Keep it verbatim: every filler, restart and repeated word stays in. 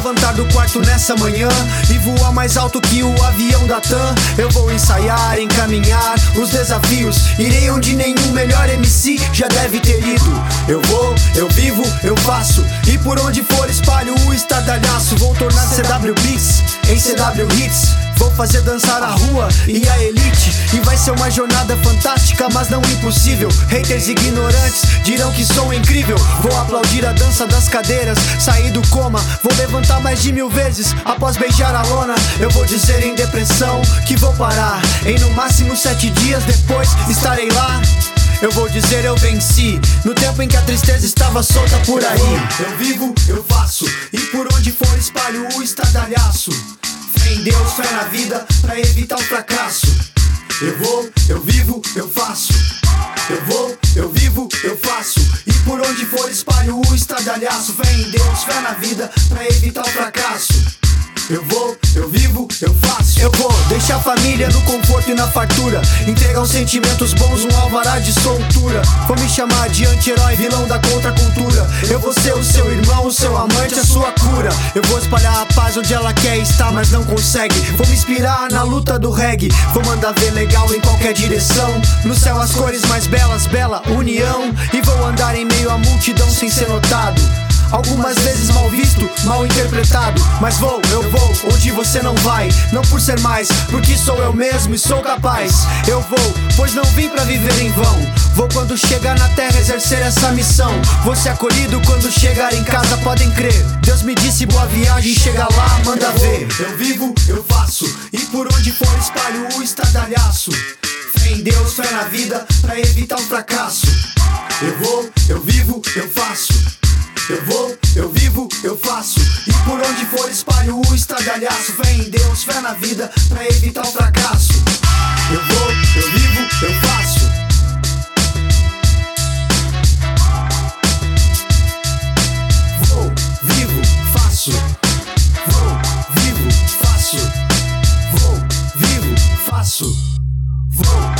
levantar do quarto nessa manhã e voar mais alto que o avião da TAM. Eu vou ensaiar, encaminhar os desafios. Irei onde nenhum melhor M C já deve ter ido. Eu vou, eu vivo, eu faço, e por onde for espalho o estardalhaço. Vou tornar C W Beats em C W Hits. Vou fazer dançar a rua e a elite. E vai ser uma jornada fantástica, mas não impossível. Haters ignorantes dirão que sou incrível. Vou aplaudir a dança das cadeiras, sair do coma, vou levantar mais de mil vezes. Após beijar a lona, eu vou dizer em depressão que vou parar. Em no máximo sete dias depois estarei lá. Eu vou dizer eu venci, no tempo em que a tristeza estava solta por aí. Eu vivo, eu faço, e por onde for espalho o estardalhaço. Fé em Deus, fé na vida, pra evitar o fracasso. Eu vou, eu vivo, eu faço. Eu vou, eu vivo, eu faço, e por onde for espalho o estardalhaço. Fé em Deus, fé na vida, pra evitar o fracasso. Eu vou, eu vivo, eu faço. Eu vou deixar a família no conforto e na fartura, entregar os sentimentos bons, um alvará de soltura. Vou me chamar de anti-herói, vilão da contracultura. Eu vou ser o seu irmão, o seu amante, a sua cura. Eu vou espalhar a paz onde ela quer estar, mas não consegue. Vou me inspirar na luta do reggae, vou mandar ver legal em qualquer direção. No céu as cores mais belas, bela união. E vou andar em meio à multidão sem ser notado, algumas vezes mal visto, mal interpretado. Mas vou, eu vou, onde você não vai. Não por ser mais, porque sou eu mesmo e sou capaz. Eu vou, pois não vim pra viver em vão. Vou quando chegar na terra exercer essa missão. Vou ser acolhido quando chegar em casa, podem crer. Deus me disse boa viagem, chega lá, manda ver. Eu vivo, eu faço, e por onde for espalho o estardalhaço. Fé em Deus, fé na vida, pra evitar o fracasso. Eu vou, eu vivo, eu faço. Eu vou, eu vivo, eu faço, e por onde for espalho o estardalhaço. Fé em Deus, fé na vida, pra evitar o fracasso. Eu vou, eu vivo, eu faço. Vou, vivo, faço. Vou, vivo, faço. Vou, vivo, faço. Vou